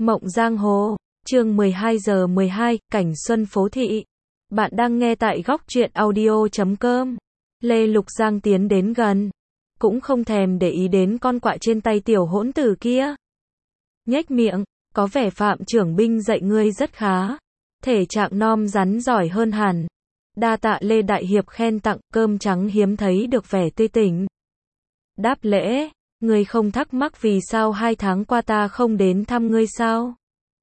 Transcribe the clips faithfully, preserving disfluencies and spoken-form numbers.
Mộng Giang Hồ, chương mười hai giờ mười hai, cảnh xuân phố thị. Bạn đang nghe tại góc truyện audio chấm com. Lê Lục Giang tiến đến gần, cũng không thèm để ý đến con quạ trên tay tiểu hỗn tử kia. Nhếch miệng, có vẻ Phạm trưởng binh dạy ngươi rất khá. Thể trạng non rắn giỏi hơn hẳn. Đa tạ Lê Đại Hiệp khen tặng, cơm trắng hiếm thấy được vẻ tươi tỉnh. Đáp lễ, ngươi không thắc mắc vì sao hai tháng qua ta không đến thăm ngươi sao?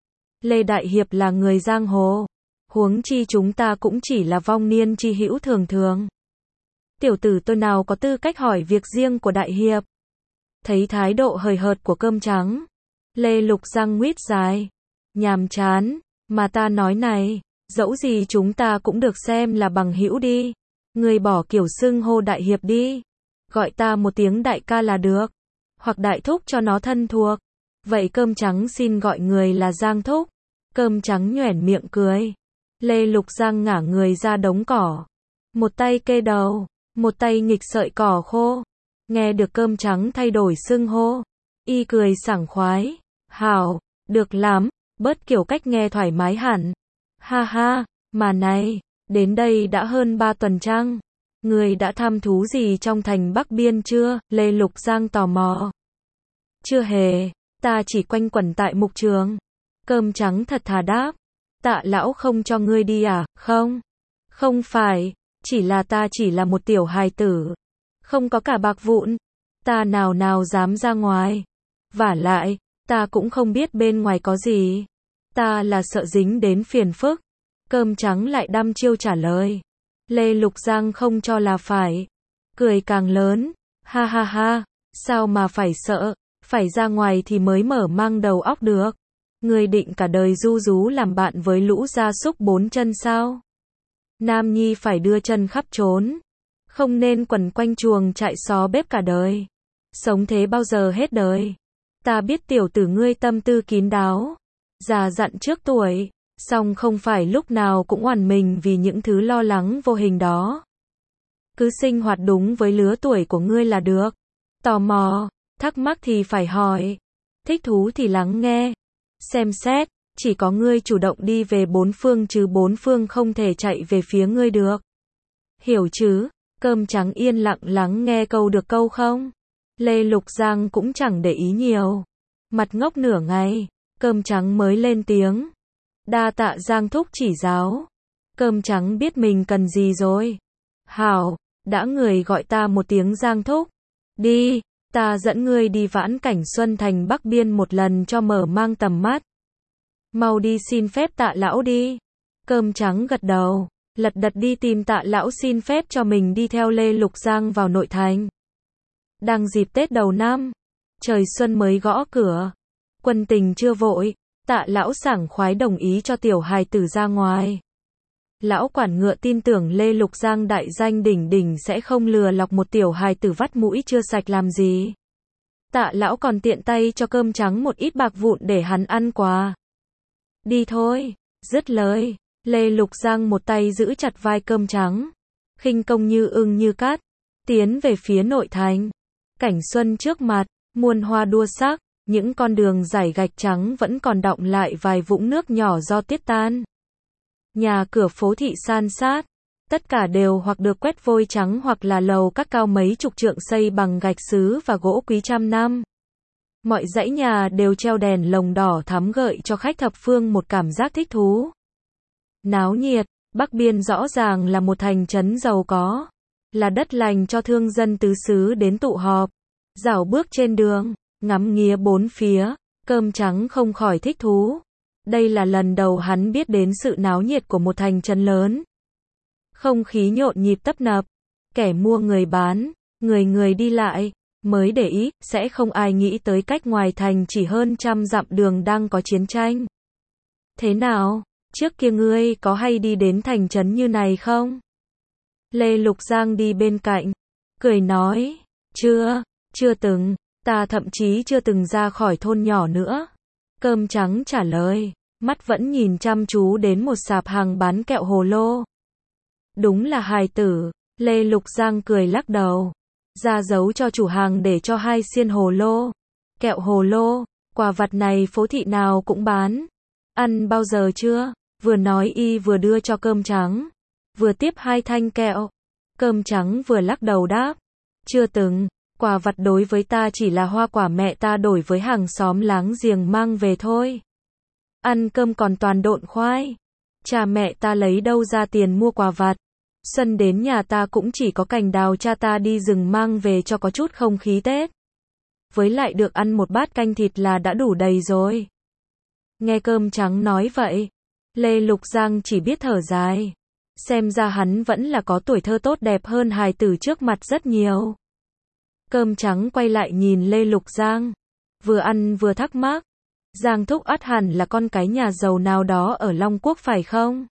Lê Đại Hiệp là người giang hồ, huống chi chúng ta cũng chỉ là vong niên chi hữu thường thường. Tiểu tử tôi nào có tư cách hỏi việc riêng của Đại Hiệp. Thấy thái độ hời hợt của cơm trắng, Lê Lục Giang nguyết dài. Nhàm chán, mà ta nói này, dẫu gì chúng ta cũng được xem là bằng hữu đi. Ngươi bỏ kiểu xưng hô Đại Hiệp đi. Gọi ta một tiếng đại ca là được. Hoặc đại thúc cho nó thân thuộc. Vậy cơm trắng xin gọi người là Giang thúc. Cơm trắng nhoẻn miệng cười. Lê Lục Giang ngả người ra đống cỏ. Một tay kê đầu, một tay nghịch sợi cỏ khô. Nghe được cơm trắng thay đổi xưng hô, y cười sảng khoái. Hảo, được lắm, bớt kiểu cách nghe thoải mái hẳn. Ha ha, mà này, đến đây đã hơn ba tuần chăng? Người đã thăm thú gì trong thành Bắc Biên chưa? Lê Lục Giang tò mò. Chưa hề, ta chỉ quanh quẩn tại mục trường. Cơm trắng thật thà đáp. Tạ lão không cho ngươi đi à? Không. Không phải, chỉ là ta chỉ là một tiểu hài tử. Không có cả bạc vụn. Ta nào nào dám ra ngoài. Vả lại, ta cũng không biết bên ngoài có gì. Ta là sợ dính đến phiền phức. Cơm trắng lại đăm chiêu trả lời. Lê Lục Giang không cho là phải. Cười càng lớn. Ha ha ha, sao mà phải sợ, phải ra ngoài thì mới mở mang đầu óc được. Ngươi định cả đời ru rú làm bạn với lũ gia súc bốn chân sao? Nam nhi phải đưa chân khắp trốn. Không nên quẩn quanh chuồng trại xó bếp cả đời. Sống thế bao giờ hết đời. Ta biết tiểu tử ngươi tâm tư kín đáo. Già dặn trước tuổi. Song không phải lúc nào cũng oằn mình vì những thứ lo lắng vô hình đó. Cứ sinh hoạt đúng với lứa tuổi của ngươi là được. Tò mò, thắc mắc thì phải hỏi. Thích thú thì lắng nghe. Xem xét, chỉ có ngươi chủ động đi về bốn phương chứ bốn phương không thể chạy về phía ngươi được. Hiểu chứ? Cơm trắng yên lặng lắng nghe câu được câu không? Lê Lục Giang cũng chẳng để ý nhiều. Mặt ngốc nửa ngày, cơm trắng mới lên tiếng. Đa tạ Giang thúc chỉ giáo. Cơm trắng biết mình cần gì rồi. Hảo, đã người gọi ta một tiếng Giang thúc. Đi, ta dẫn ngươi đi vãn cảnh xuân thành Bắc Biên một lần cho mở mang tầm mắt. Mau đi xin phép Tạ lão đi. Cơm trắng gật đầu, lật đật đi tìm Tạ lão xin phép cho mình đi theo Lê Lục Giang vào nội thành. Đang dịp Tết đầu năm, trời xuân mới gõ cửa. Quân tình chưa vội. Tạ lão sảng khoái đồng ý cho tiểu hài tử ra ngoài. Lão quản ngựa tin tưởng Lê Lục Giang đại danh đỉnh đỉnh sẽ không lừa lọc một tiểu hài tử vắt mũi chưa sạch làm gì. Tạ lão còn tiện tay cho cơm trắng một ít bạc vụn để hắn ăn quà. Đi thôi, dứt lời, Lê Lục Giang một tay giữ chặt vai cơm trắng, khinh công như ưng như cát, tiến về phía nội thành. Cảnh xuân trước mặt, muôn hoa đua sắc. Những con đường dải gạch trắng vẫn còn đọng lại vài vũng nước nhỏ do tiết tan. Nhà cửa phố thị san sát. Tất cả đều hoặc được quét vôi trắng hoặc là lầu các cao mấy chục trượng xây bằng gạch sứ và gỗ quý trăm năm. Mọi dãy nhà đều treo đèn lồng đỏ thắm gợi cho khách thập phương một cảm giác thích thú. Náo nhiệt, Bắc Biên rõ ràng là một thành trấn giàu có. Là đất lành cho thương dân tứ xứ đến tụ họp. Dạo bước trên đường. Ngắm nghía bốn phía, cơm trắng không khỏi thích thú. Đây là lần đầu hắn biết đến sự náo nhiệt của một thành trấn lớn. Không khí nhộn nhịp tấp nập, kẻ mua người bán, người người đi lại, mới để ý, sẽ không ai nghĩ tới cách ngoài thành chỉ hơn trăm dặm đường đang có chiến tranh. Thế nào, trước kia ngươi có hay đi đến thành trấn như này không? Lê Lục Giang đi bên cạnh, cười nói, chưa, chưa từng. Ta thậm chí chưa từng ra khỏi thôn nhỏ nữa. Cơm trắng trả lời, mắt vẫn nhìn chăm chú đến một sạp hàng bán kẹo hồ lô. Đúng là hài tử. Lê Lục Giang cười lắc đầu. Ra dấu cho chủ hàng để cho hai xiên hồ lô. Kẹo hồ lô, Quà vặt này phố thị nào cũng bán. Ăn bao giờ chưa? Vừa nói y vừa đưa cho cơm trắng. Vừa tiếp hai thanh kẹo. Cơm trắng vừa lắc đầu đáp. Chưa từng. Quà vặt đối với ta chỉ là hoa quả mẹ ta đổi với hàng xóm láng giềng mang về thôi. Ăn cơm còn toàn độn khoai. Cha mẹ ta lấy đâu ra tiền mua quà vặt. Xuân đến nhà ta cũng chỉ có cành đào cha ta đi rừng mang về cho có chút không khí Tết. Với lại được ăn một bát canh thịt là đã đủ đầy rồi. Nghe cơm trắng nói vậy, Lê Lục Giang chỉ biết thở dài. Xem ra hắn vẫn là có tuổi thơ tốt đẹp hơn hài tử trước mặt rất nhiều. Cơm trắng quay lại nhìn Lê Lục Giang. Vừa ăn vừa thắc mắc. Giang thúc ắt hẳn là con cái nhà giàu nào đó ở Long Quốc phải không?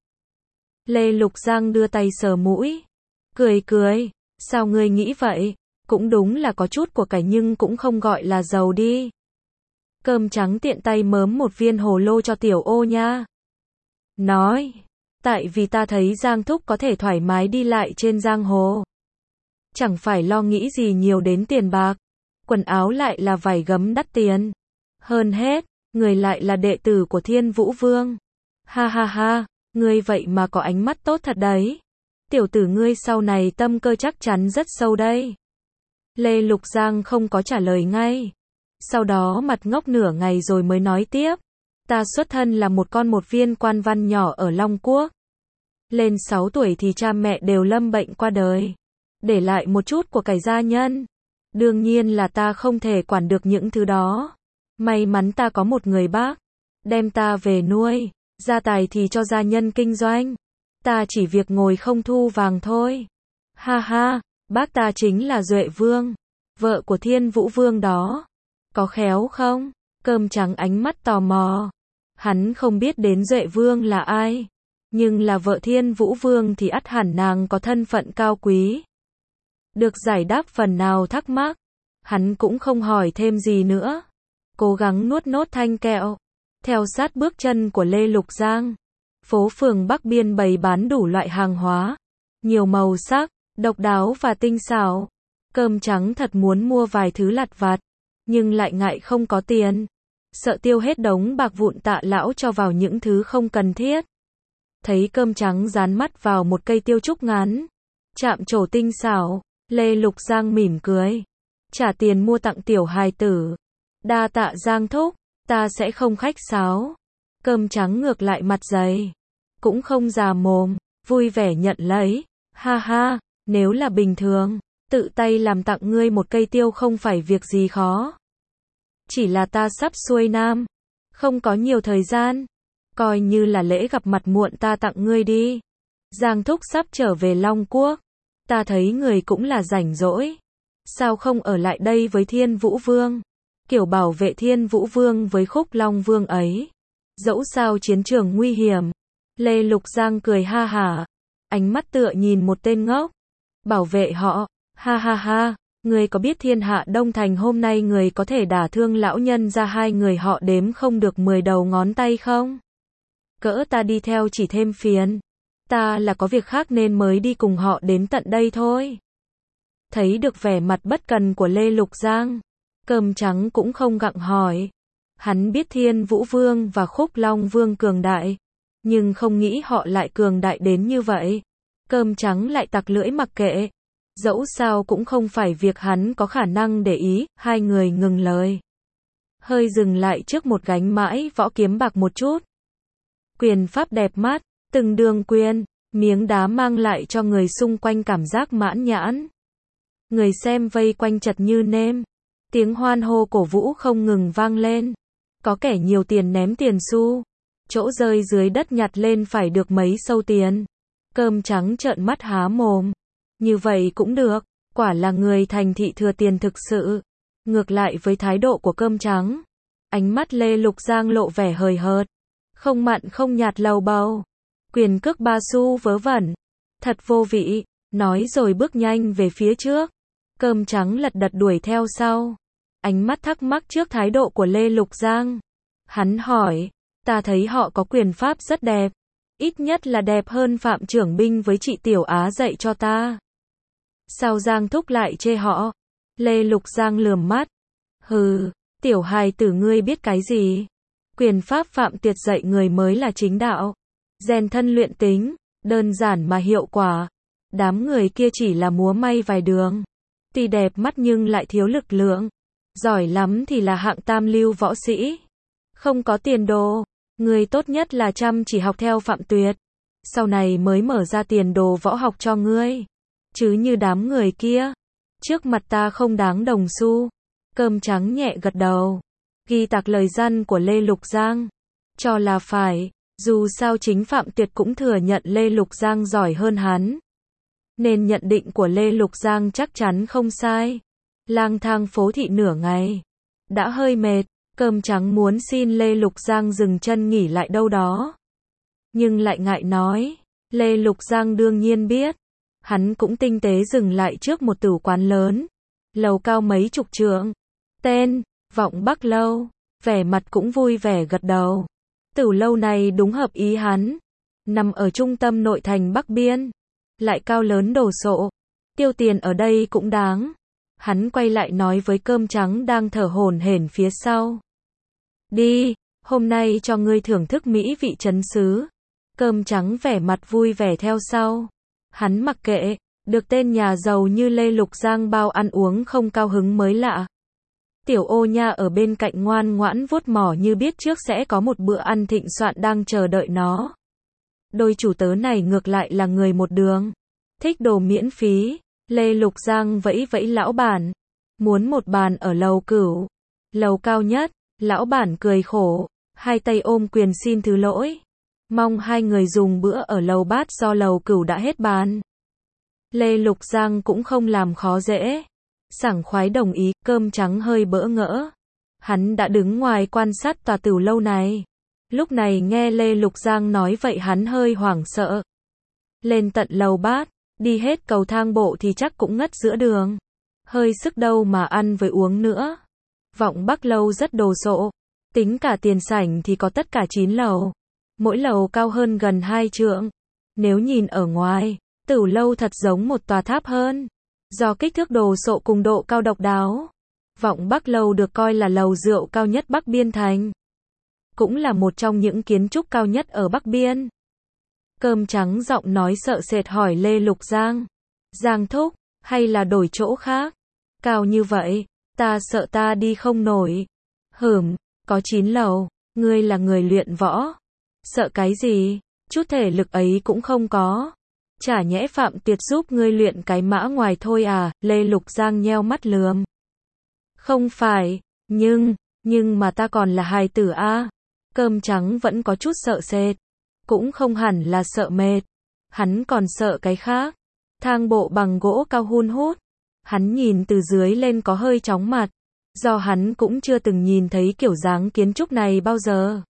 Lê Lục Giang đưa tay sờ mũi. Cười cười. Sao ngươi nghĩ vậy? Cũng đúng là có chút của cải nhưng cũng không gọi là giàu đi. Cơm trắng tiện tay mớm một viên hồ lô cho tiểu ô nha. Nói. Tại vì ta thấy Giang thúc có thể thoải mái đi lại trên giang hồ. Chẳng phải lo nghĩ gì nhiều đến tiền bạc. Quần áo lại là vải gấm đắt tiền. Hơn hết, người lại là đệ tử của Thiên Vũ Vương. Ha ha ha, ngươi vậy mà có ánh mắt tốt thật đấy. Tiểu tử ngươi sau này tâm cơ chắc chắn rất sâu đây. Lê Lục Giang không có trả lời ngay. Sau đó mặt ngốc nửa ngày rồi mới nói tiếp. Ta xuất thân là một con một viên quan văn nhỏ ở Long Quốc. Lên sáu tuổi thì cha mẹ đều lâm bệnh qua đời. Để lại một chút của cải gia nhân. Đương nhiên là ta không thể quản được những thứ đó. May mắn ta có một người bác. Đem ta về nuôi. Gia tài thì cho gia nhân kinh doanh. Ta chỉ việc ngồi không thu vàng thôi. Ha ha, bác ta chính là Duệ Vương. Vợ của Thiên Vũ Vương đó. Có khéo không? Cơm trắng ánh mắt tò mò. Hắn không biết đến Duệ Vương là ai. Nhưng là vợ Thiên Vũ Vương thì ắt hẳn nàng có thân phận cao quý. Được giải đáp phần nào thắc mắc. Hắn cũng không hỏi thêm gì nữa. Cố gắng nuốt nốt thanh kẹo. Theo sát bước chân của Lê Lục Giang. Phố phường Bắc Biên bày bán đủ loại hàng hóa. Nhiều màu sắc, độc đáo và tinh xảo. Cơm trắng thật muốn mua vài thứ lặt vặt. Nhưng lại ngại không có tiền. Sợ tiêu hết đống bạc vụn tạ lão cho vào những thứ không cần thiết. Thấy cơm trắng dán mắt vào một cây tiêu trúc ngắn. Chạm trổ tinh xảo. Lê Lục Giang mỉm cười. Trả tiền mua tặng tiểu hài tử. Đa tạ Giang thúc. Ta sẽ không khách sáo. Cơm trắng ngược lại mặt dày. Cũng không già mồm. Vui vẻ nhận lấy. Ha ha. Nếu là bình thường. Tự tay làm tặng ngươi một cây tiêu không phải việc gì khó. Chỉ là ta sắp xuôi nam. Không có nhiều thời gian. Coi như là lễ gặp mặt muộn ta tặng ngươi đi. Giang thúc sắp trở về Long Quốc. Ta thấy người cũng là rảnh rỗi. Sao không ở lại đây với Thiên Vũ Vương? Kiểu bảo vệ Thiên Vũ Vương với Khúc Long Vương ấy. Dẫu sao chiến trường nguy hiểm. Lê Lục Giang cười ha hả. Ánh mắt tựa nhìn một tên ngốc. Bảo vệ họ. Ha ha ha. Người có biết thiên hạ Đông Thành hôm nay người có thể đả thương lão nhân ra hai người họ đếm không được mười đầu ngón tay không? Cỡ ta đi theo chỉ thêm phiền. Ta là có việc khác nên mới đi cùng họ đến tận đây thôi. Thấy được vẻ mặt bất cần của Lê Lục Giang. Cơm trắng cũng không gặng hỏi. Hắn biết Thiên Vũ Vương và Khúc Long Vương cường đại. Nhưng không nghĩ họ lại cường đại đến như vậy. Cơm trắng lại tặc lưỡi mặc kệ. Dẫu sao cũng không phải việc hắn có khả năng để ý. Hai người ngừng lời. Hơi dừng lại trước một gánh mãi võ kiếm bạc một chút. Quyền pháp đẹp mắt. Từng đường quyền, miếng đá mang lại cho người xung quanh cảm giác mãn nhãn. Người xem vây quanh chật như nêm. Tiếng hoan hô cổ vũ không ngừng vang lên. Có kẻ nhiều tiền ném tiền xu. Chỗ rơi dưới đất nhặt lên phải được mấy sâu tiền. Cơm trắng trợn mắt há mồm. Như vậy cũng được. Quả là người thành thị thừa tiền thực sự. Ngược lại với thái độ của cơm trắng. Ánh mắt Lê Lục Giang lộ vẻ hời hợt. Không mặn không nhạt lầu bầu. Quyền cước ba xu vớ vẩn. Thật vô vị. Nói rồi bước nhanh về phía trước. Cơm trắng lật đật đuổi theo sau. Ánh mắt thắc mắc trước thái độ của Lê Lục Giang. Hắn hỏi. Ta thấy họ có quyền pháp rất đẹp. Ít nhất là đẹp hơn Phạm Trưởng Binh với chị Tiểu Á dạy cho ta. Sao Giang thúc lại chê họ? Lê Lục Giang lườm mắt. Hừ. Tiểu hài tử ngươi biết cái gì? Quyền pháp Phạm Tuyệt dạy người mới là chính đạo. Rèn thân luyện tính, đơn giản mà hiệu quả. Đám người kia chỉ là múa may vài đường. Tuy đẹp mắt nhưng lại thiếu lực lượng. Giỏi lắm thì là hạng tam lưu võ sĩ. Không có tiền đồ. Người tốt nhất là chăm chỉ học theo Phạm Tuyệt. Sau này mới mở ra tiền đồ võ học cho ngươi. Chứ như đám người kia. Trước mặt ta không đáng đồng xu. Cơm trắng nhẹ gật đầu. Ghi tạc lời răn của Lê Lục Giang. Cho là phải. Dù sao chính Phạm Tuyệt cũng thừa nhận Lê Lục Giang giỏi hơn hắn. Nên nhận định của Lê Lục Giang chắc chắn không sai. Lang thang phố thị nửa ngày. Đã hơi mệt. Cơm trắng muốn xin Lê Lục Giang dừng chân nghỉ lại đâu đó. Nhưng lại ngại nói. Lê Lục Giang đương nhiên biết. Hắn cũng tinh tế dừng lại trước một tử quán lớn. Lầu cao mấy chục trượng. Tên, Vọng Bắc Lâu. Vẻ mặt cũng vui vẻ gật đầu. Tử lâu này đúng hợp ý hắn. Nằm ở trung tâm nội thành Bắc Biên. Lại cao lớn đồ sộ. Tiêu tiền ở đây cũng đáng. Hắn quay lại nói với cơm trắng đang thở hổn hển phía sau. Đi, hôm nay cho ngươi thưởng thức mỹ vị trấn xứ. Cơm trắng vẻ mặt vui vẻ theo sau. Hắn mặc kệ, được tên nhà giàu như Lê Lục Giang bao ăn uống không cao hứng mới lạ. Tiểu ô nha ở bên cạnh ngoan ngoãn vuốt mỏ như biết trước sẽ có một bữa ăn thịnh soạn đang chờ đợi nó. Đôi chủ tớ này ngược lại là người một đường. Thích đồ miễn phí. Lê Lục Giang vẫy vẫy lão bản. Muốn một bàn ở lầu Cửu. Lầu cao nhất. Lão bản cười khổ. Hai tay ôm quyền xin thứ lỗi. Mong hai người dùng bữa ở lầu Bát do lầu Cửu đã hết bàn. Lê Lục Giang cũng không làm khó dễ. Sảng khoái đồng ý. Cơm trắng hơi bỡ ngỡ. Hắn đã đứng ngoài quan sát tòa tửu lâu này. Lúc này nghe Lê Lục Giang nói vậy hắn hơi hoảng sợ. Lên tận lầu Bát. Đi hết cầu thang bộ thì chắc cũng ngất giữa đường. Hơi sức đâu mà ăn với uống nữa. Vọng Bắc Lâu rất đồ sộ. Tính cả tiền sảnh thì có tất cả chín lầu. Mỗi lầu cao hơn gần hai trượng. Nếu nhìn ở ngoài, Tửu lâu thật giống một tòa tháp hơn. Do kích thước đồ sộ cùng độ cao độc đáo. Vọng Bắc Lâu được coi là lầu rượu cao nhất Bắc Biên Thành. Cũng là một trong những kiến trúc cao nhất ở Bắc Biên. Cơm trắng giọng nói sợ sệt hỏi Lê Lục Giang. Giang thúc, hay là đổi chỗ khác? Cao như vậy, ta sợ ta đi không nổi. Hửm, có chín lầu, ngươi là người luyện võ. Sợ cái gì, chút thể lực ấy cũng không có. Chả nhẽ Phạm Tuyệt giúp ngươi luyện cái mã ngoài thôi à? Lê Lục Giang nheo mắt lườm. Không phải, nhưng, nhưng mà ta còn là hài tử a. Cơm trắng vẫn có chút sợ sệt. Cũng không hẳn là sợ mệt. Hắn còn sợ cái khác. Thang bộ bằng gỗ cao hun hút. Hắn nhìn từ dưới lên có hơi chóng mặt. Do hắn cũng chưa từng nhìn thấy kiểu dáng kiến trúc này bao giờ.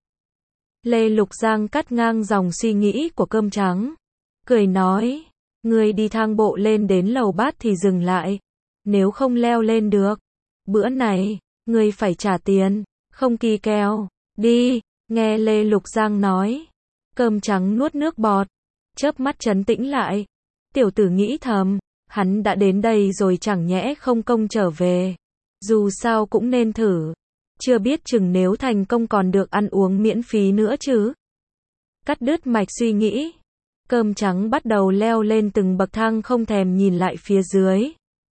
Lê Lục Giang cắt ngang dòng suy nghĩ của cơm trắng. Cười nói. Ngươi đi thang bộ lên đến lầu Bát thì dừng lại. Nếu không leo lên được. Bữa này, ngươi phải trả tiền. Không kỳ kèo. Đi, nghe Lê Lục Giang nói. Cơm trắng nuốt nước bọt. Chớp mắt trấn tĩnh lại. Tiểu tử nghĩ thầm. Hắn đã đến đây rồi chẳng nhẽ không công trở về. Dù sao cũng nên thử. Chưa biết chừng nếu thành công còn được ăn uống miễn phí nữa chứ. Cắt đứt mạch suy nghĩ. Cơm trắng bắt đầu leo lên từng bậc thang không thèm nhìn lại phía dưới.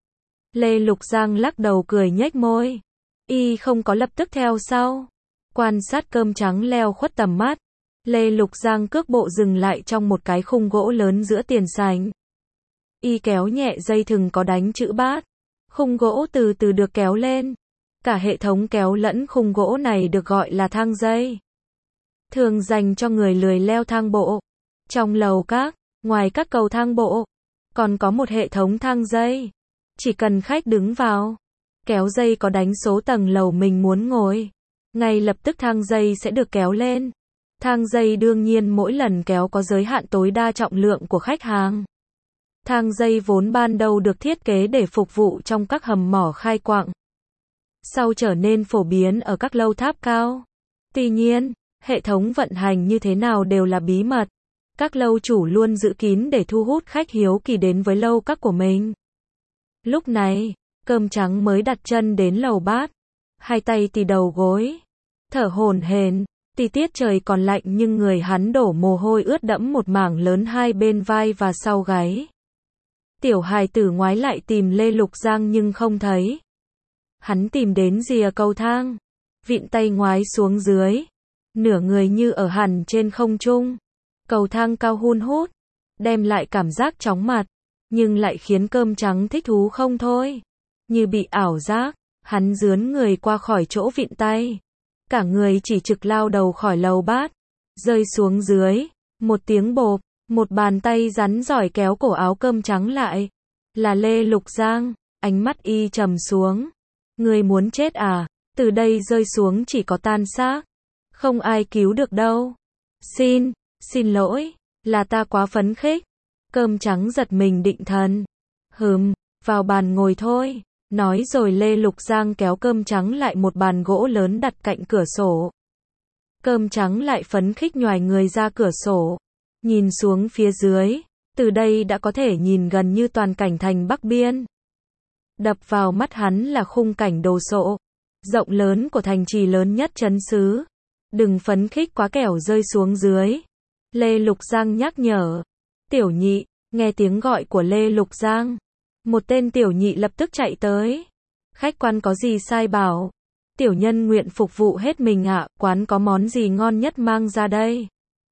Lê Lục Giang lắc đầu cười nhếch môi. Y không có lập tức theo sau. Quan sát cơm trắng leo khuất tầm mắt. Lê Lục Giang cước bộ dừng lại trong một cái khung gỗ lớn giữa tiền sảnh. Y kéo nhẹ dây thừng có đánh chữ bát. Khung gỗ từ từ được kéo lên. Cả hệ thống kéo lẫn khung gỗ này được gọi là thang dây. Thường dành cho người lười leo thang bộ. Trong lầu các, ngoài các cầu thang bộ, còn có một hệ thống thang dây. Chỉ cần khách đứng vào, kéo dây có đánh số tầng lầu mình muốn ngồi. Ngay lập tức thang dây sẽ được kéo lên. Thang dây đương nhiên mỗi lần kéo có giới hạn tối đa trọng lượng của khách hàng. Thang dây vốn ban đầu được thiết kế để phục vụ trong các hầm mỏ khai quặng. Sau trở nên phổ biến ở các lâu tháp cao. Tuy nhiên, hệ thống vận hành như thế nào đều là bí mật. Các lâu chủ luôn giữ kín để thu hút khách hiếu kỳ đến với lâu các của mình. Lúc này, cơm trắng mới đặt chân đến lầu Bát. hai tay tì đầu gối, thở hổn hển. Tuy tiết trời còn lạnh nhưng người hắn đổ mồ hôi ướt đẫm một mảng lớn hai bên vai và sau gáy. Tiểu hài tử ngoái lại tìm Lê Lục Giang nhưng không thấy. Hắn tìm đến rìa cầu thang, vịn tay ngoái xuống dưới, nửa người như ở hẳn trên không trung. Cầu thang cao hun hút, đem lại cảm giác chóng mặt, nhưng lại khiến Cơm Trắng thích thú không thôi. Như bị ảo giác, hắn rướn người qua khỏi chỗ vịn tay. Cả người chỉ trực lao đầu khỏi lầu bát, rơi xuống dưới, một tiếng bộp, một bàn tay rắn giỏi kéo cổ áo Cơm Trắng lại. Là Lê Lục Giang, ánh mắt y trầm xuống. Ngươi muốn chết à, từ đây rơi xuống chỉ có tan xác, không ai cứu được đâu. Xin, xin lỗi, là ta quá phấn khích. Cơm Trắng giật mình định thần. Hừm, vào bàn ngồi thôi. Nói rồi Lê Lục Giang kéo Cơm Trắng lại một bàn gỗ lớn đặt cạnh cửa sổ. Cơm Trắng lại phấn khích nhoài người ra cửa sổ, nhìn xuống phía dưới, từ đây đã có thể nhìn gần như toàn cảnh thành Bắc Biên. Đập vào mắt hắn là khung cảnh đồ sộ, rộng lớn của thành trì lớn nhất trấn xứ. Đừng phấn khích quá kẻo rơi xuống dưới. Lê Lục Giang nhắc nhở. Tiểu nhị, nghe tiếng gọi của Lê Lục Giang. Một tên tiểu nhị lập tức chạy tới. Khách quan có gì sai bảo. Tiểu nhân nguyện phục vụ hết mình ạ, quán có món gì ngon nhất mang ra đây.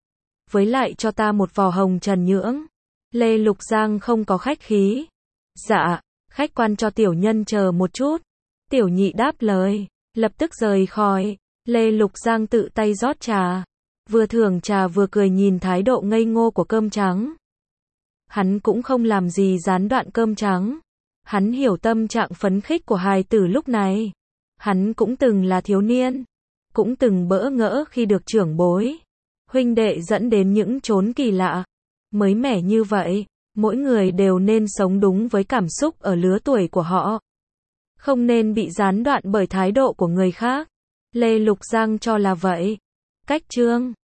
Với lại cho ta một vò hồng trần nhưỡng. Lê Lục Giang không có khách khí. Dạ, khách quan cho tiểu nhân chờ một chút. Tiểu nhị đáp lời, lập tức rời khỏi. Lê Lục Giang tự tay rót trà. Vừa thưởng trà vừa cười nhìn thái độ ngây ngô của Cơm Trắng. Hắn cũng không làm gì gián đoạn Cơm Trắng. Hắn hiểu tâm trạng phấn khích của hài tử lúc này. Hắn cũng từng là thiếu niên. Cũng từng bỡ ngỡ khi được trưởng bối, huynh đệ dẫn đến những chốn kỳ lạ, mới mẻ như vậy. Mỗi người đều nên sống đúng với cảm xúc ở lứa tuổi của họ. Không nên bị gián đoạn bởi thái độ của người khác. Lê Lục Giang cho là vậy. Cách chương